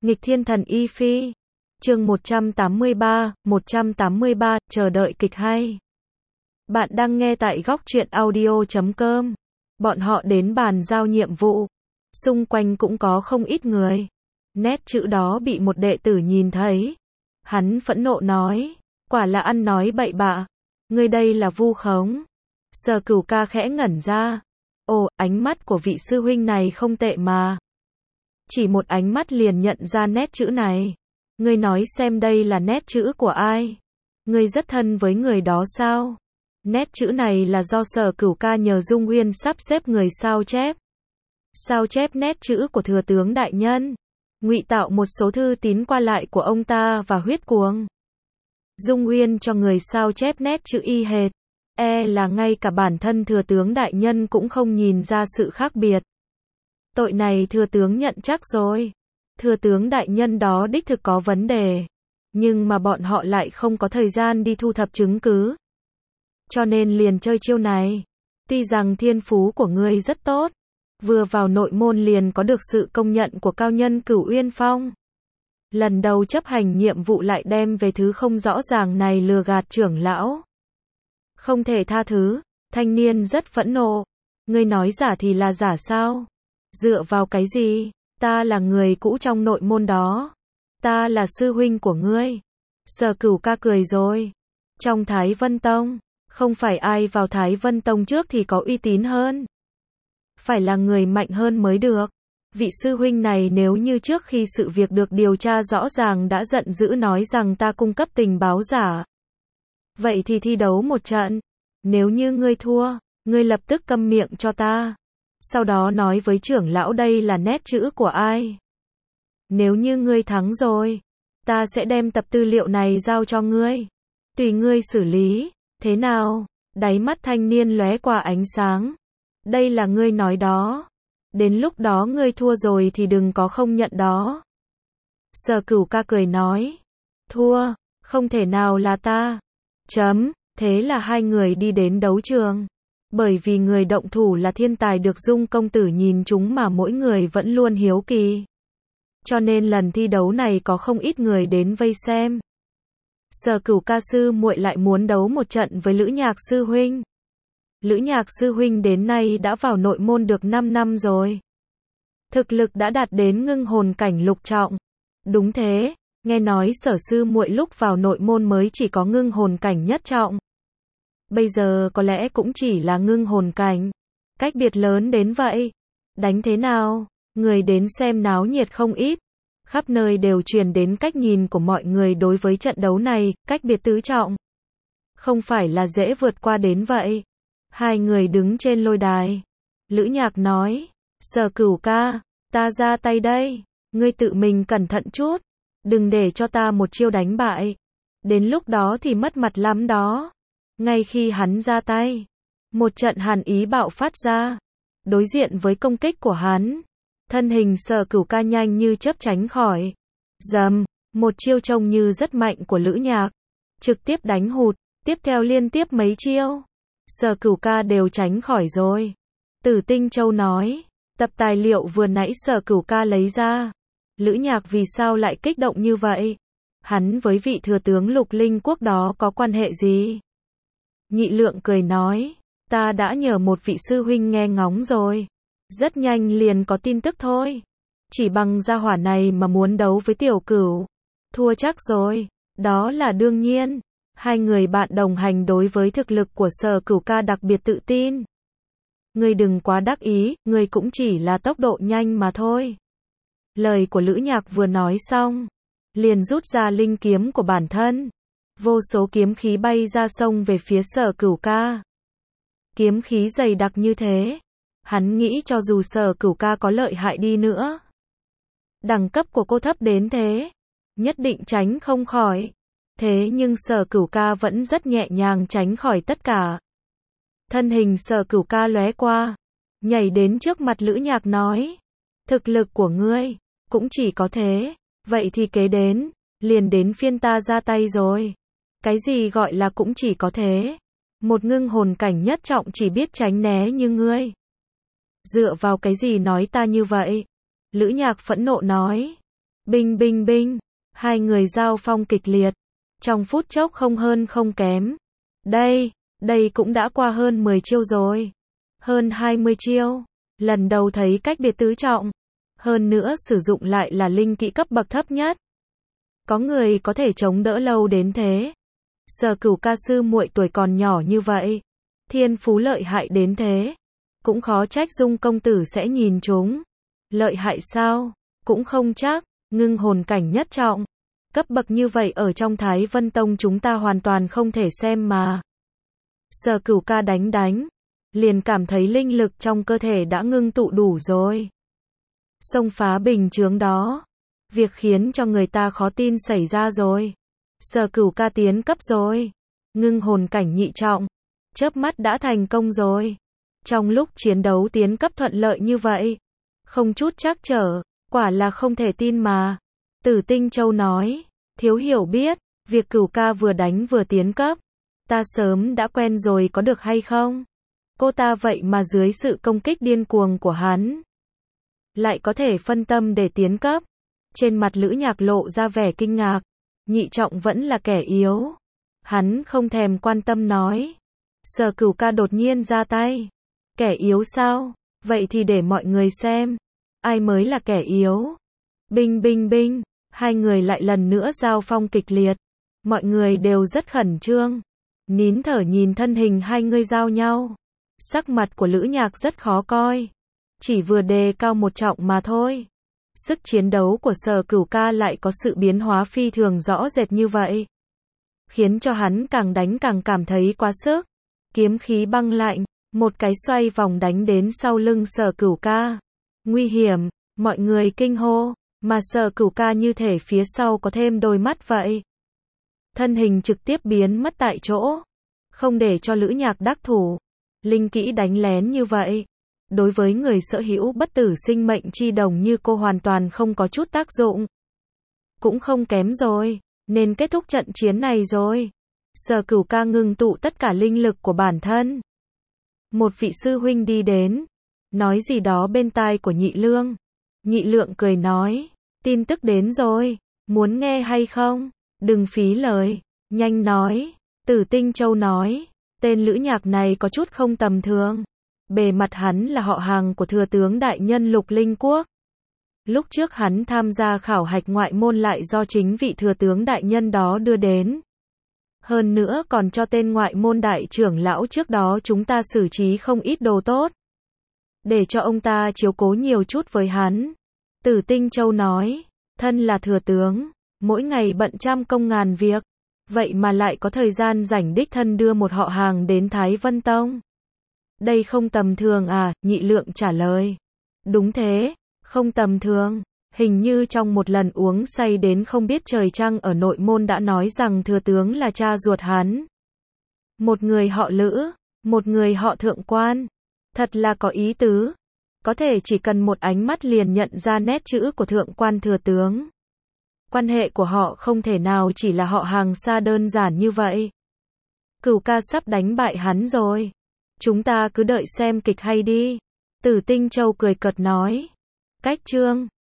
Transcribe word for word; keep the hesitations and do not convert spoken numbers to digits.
Nghịch thiên thần y phi. Chương một trăm tám mươi ba, một trăm tám mươi ba, chờ đợi kịch hay. Bạn đang nghe tại góc truyện audio chấm com. Bọn họ đến bàn giao nhiệm vụ. Xung quanh cũng có không ít người. Nét chữ đó bị một đệ tử nhìn thấy. Hắn phẫn nộ nói, quả là ăn nói bậy bạ. Ngươi đây là vu khống. Sở Cửu Ca khẽ ngẩn ra. Ồ, ánh mắt của vị sư huynh này không tệ mà. Chỉ một ánh mắt liền nhận ra nét chữ này. Ngươi nói xem đây là nét chữ của ai? Ngươi rất thân với người đó sao? Nét chữ này là do Sở Cửu Ca nhờ Dung Uyên sắp xếp người sao chép. Sao chép nét chữ của thừa tướng đại nhân, ngụy tạo một số thư tín qua lại của ông ta và huyết cuồng. Dung Uyên cho người sao chép nét chữ y hệt, e là ngay cả bản thân thừa tướng đại nhân cũng không nhìn ra sự khác biệt. Tội này thừa tướng nhận chắc rồi. Thừa tướng đại nhân đó đích thực có vấn đề, nhưng mà bọn họ lại không có thời gian đi thu thập chứng cứ. Cho nên liền chơi chiêu này. Tuy rằng thiên phú của ngươi rất tốt, vừa vào nội môn liền có được sự công nhận của cao nhân Cửu Uyên Phong. Lần đầu chấp hành nhiệm vụ lại đem về thứ không rõ ràng này lừa gạt trưởng lão. Không thể tha thứ, thanh niên rất phẫn nộ. Ngươi nói giả thì là giả sao? Dựa vào cái gì? Ta là người cũ trong nội môn đó. Ta là sư huynh của ngươi. Sở Cửu Ca cười rồi. Trong Thái Vân Tông, không phải ai vào Thái Vân Tông trước thì có uy tín hơn. Phải là người mạnh hơn mới được. Vị sư huynh này nếu như trước khi sự việc được điều tra rõ ràng đã giận dữ nói rằng ta cung cấp tình báo giả. Vậy thì thi đấu một trận. Nếu như ngươi thua, ngươi lập tức câm miệng cho ta. Sau đó nói với trưởng lão đây là nét chữ của ai. Nếu như ngươi thắng rồi, ta sẽ đem tập tư liệu này giao cho ngươi. Tùy ngươi xử lý, thế nào? Đáy mắt thanh niên lóe qua ánh sáng. Đây là ngươi nói đó. Đến lúc đó ngươi thua rồi thì đừng có không nhận đó. Sở Cửu Ca cười nói. Thua, không thể nào là ta. Chấm, thế là hai người đi đến đấu trường. Bởi vì người động thủ là thiên tài được Dung công tử nhìn chúng mà mỗi người vẫn luôn hiếu kỳ. Cho nên lần thi đấu này có không ít người đến vây xem. Sở Cửu Ca sư muội lại muốn đấu một trận với Lữ Nhạc sư huynh. Lữ Nhạc sư huynh đến nay đã vào nội môn được năm năm rồi. Thực lực đã đạt đến ngưng hồn cảnh lục trọng. Đúng thế, nghe nói Sở sư muội lúc vào nội môn mới chỉ có ngưng hồn cảnh nhất trọng. Bây giờ có lẽ cũng chỉ là ngưng hồn cảnh. Cách biệt lớn đến vậy. Đánh thế nào? Người đến xem náo nhiệt không ít. Khắp nơi đều truyền đến cách nhìn của mọi người đối với trận đấu này, cách biệt tứ trọng. Không phải là dễ vượt qua đến vậy. Hai người đứng trên lôi đài. Lữ Nhạc nói, Sở Cửu Ca, ta ra tay đây. Ngươi tự mình cẩn thận chút. Đừng để cho ta một chiêu đánh bại. Đến lúc đó thì mất mặt lắm đó. Ngay khi hắn ra tay, một trận hàn ý bạo phát ra. Đối diện với công kích của hắn, thân hình Sở Cửu Ca nhanh như chớp tránh khỏi. Dầm, một chiêu trông như rất mạnh của Lữ Nhạc, trực tiếp đánh hụt, tiếp theo liên tiếp mấy chiêu. Sở Cửu Ca đều tránh khỏi rồi. Tử Tinh Châu nói, tập tài liệu vừa nãy Sở Cửu Ca lấy ra. Lữ Nhạc vì sao lại kích động như vậy? Hắn với vị thừa tướng Lục Linh Quốc đó có quan hệ gì? Nhị Lượng cười nói, ta đã nhờ một vị sư huynh nghe ngóng rồi. Rất nhanh liền có tin tức thôi. Chỉ bằng gia hỏa này mà muốn đấu với Tiểu Cửu. Thua chắc rồi, đó là đương nhiên. Hai người bạn đồng hành đối với thực lực của Sở Cửu Ca đặc biệt tự tin. Ngươi đừng quá đắc ý, ngươi cũng chỉ là tốc độ nhanh mà thôi. Lời của Lữ Nhạc vừa nói xong, liền rút ra linh kiếm của bản thân. Vô số kiếm khí bay ra sông về phía Sở Cửu Ca. Kiếm khí dày đặc như thế, hắn nghĩ cho dù Sở Cửu Ca có lợi hại đi nữa, đẳng cấp của cô thấp đến thế, nhất định tránh không khỏi. Thế nhưng Sở Cửu Ca vẫn rất nhẹ nhàng tránh khỏi tất cả. Thân hình Sở Cửu Ca lóe qua, nhảy đến trước mặt Lữ Nhạc nói, thực lực của ngươi cũng chỉ có thế, vậy thì kế đến, liền đến phiên ta ra tay rồi. Cái gì gọi là cũng chỉ có thế? Một ngưng hồn cảnh nhất trọng chỉ biết tránh né như ngươi. Dựa vào cái gì nói ta như vậy? Lữ Nhạc phẫn nộ nói. Binh binh binh, hai người giao phong kịch liệt, trong phút chốc không hơn không kém. Đây, đây cũng đã qua hơn mười chiêu rồi. Hơn hai mươi chiêu, lần đầu thấy cách biệt tứ trọng. Hơn nữa sử dụng lại là linh kỹ cấp bậc thấp nhất. Có người có thể chống đỡ lâu đến thế. Sở Cửu ca sư muội tuổi còn nhỏ như vậy, thiên phú lợi hại đến thế, cũng khó trách Dung công tử sẽ nhìn chúng. Lợi hại sao? Cũng không chắc, ngưng hồn cảnh nhất trọng. Cấp bậc như vậy ở trong Thái Vân Tông chúng ta hoàn toàn không thể xem mà. Sở Cửu ca đánh đánh, liền cảm thấy linh lực trong cơ thể đã ngưng tụ đủ rồi. Xông phá bình chướng đó, việc khiến cho người ta khó tin xảy ra rồi. Sở Cửu ca tiến cấp rồi, ngưng hồn cảnh nhị trọng, chớp mắt đã thành công rồi. Trong lúc chiến đấu tiến cấp thuận lợi như vậy, không chút trắc trở, quả là không thể tin mà. Tử Tinh Châu nói, thiếu hiểu biết, việc Cửu ca vừa đánh vừa tiến cấp, ta sớm đã quen rồi có được hay không? Cô ta vậy mà dưới sự công kích điên cuồng của hắn, lại có thể phân tâm để tiến cấp. Trên mặt Lữ Nhạc lộ ra vẻ kinh ngạc, nhị trọng vẫn là kẻ yếu. Hắn không thèm quan tâm nói. Sở Cửu ca đột nhiên ra tay. Kẻ yếu sao? Vậy thì để mọi người xem, ai mới là kẻ yếu. Binh binh binh, hai người lại lần nữa giao phong kịch liệt. Mọi người đều rất khẩn trương, nín thở nhìn thân hình hai người giao nhau. Sắc mặt của Lữ Nhạc rất khó coi, chỉ vừa đề cao một trọng mà thôi. Sức chiến đấu của Sở Cửu ca lại có sự biến hóa phi thường rõ rệt như vậy, khiến cho hắn càng đánh càng cảm thấy quá sức. Kiếm khí băng lạnh, một cái xoay vòng đánh đến sau lưng Sở Cửu ca. Nguy hiểm, mọi người kinh hô, mà Sở Cửu ca như thể phía sau có thêm đôi mắt vậy. Thân hình trực tiếp biến mất tại chỗ, không để cho Lữ Nhạc đắc thủ. Linh kỹ đánh lén như vậy, đối với người sở hữu bất tử sinh mệnh chi đồng như cô hoàn toàn không có chút tác dụng. Cũng không kém rồi, nên kết thúc trận chiến này rồi. Sở Cửu ca ngừng tụ tất cả linh lực của bản thân. Một vị sư huynh đi đến, nói gì đó bên tai của Nhị Lương. Nhị Lượng cười nói, tin tức đến rồi, muốn nghe hay không? Đừng phí lời, nhanh nói. Tử Tinh Châu nói, tên Lữ Nhạc này có chút không tầm thường. Bề mặt hắn là họ hàng của thừa tướng đại nhân Lục Linh Quốc. Lúc trước hắn tham gia khảo hạch ngoại môn lại do chính vị thừa tướng đại nhân đó đưa đến. Hơn nữa còn cho tên ngoại môn đại trưởng lão trước đó chúng ta xử trí không ít đồ tốt, để cho ông ta chiếu cố nhiều chút với hắn. Tử Tinh Châu nói, thân là thừa tướng, mỗi ngày bận trăm công ngàn việc, vậy mà lại có thời gian rảnh đích thân đưa một họ hàng đến Thái Vân Tông. Đây không tầm thường à? Nhị Lượng trả lời. Đúng thế, không tầm thường. Hình như trong một lần uống say đến không biết trời trăng ở nội môn đã nói rằng thừa tướng là cha ruột hắn. Một người họ Lữ, một người họ Thượng Quan. Thật là có ý tứ. Có thể chỉ cần một ánh mắt liền nhận ra nét chữ của Thượng Quan thừa tướng. Quan hệ của họ không thể nào chỉ là họ hàng xa đơn giản như vậy. Cửu ca sắp đánh bại hắn rồi. Chúng ta cứ đợi xem kịch hay đi. Tử Tinh Châu cười cợt nói. Cách chương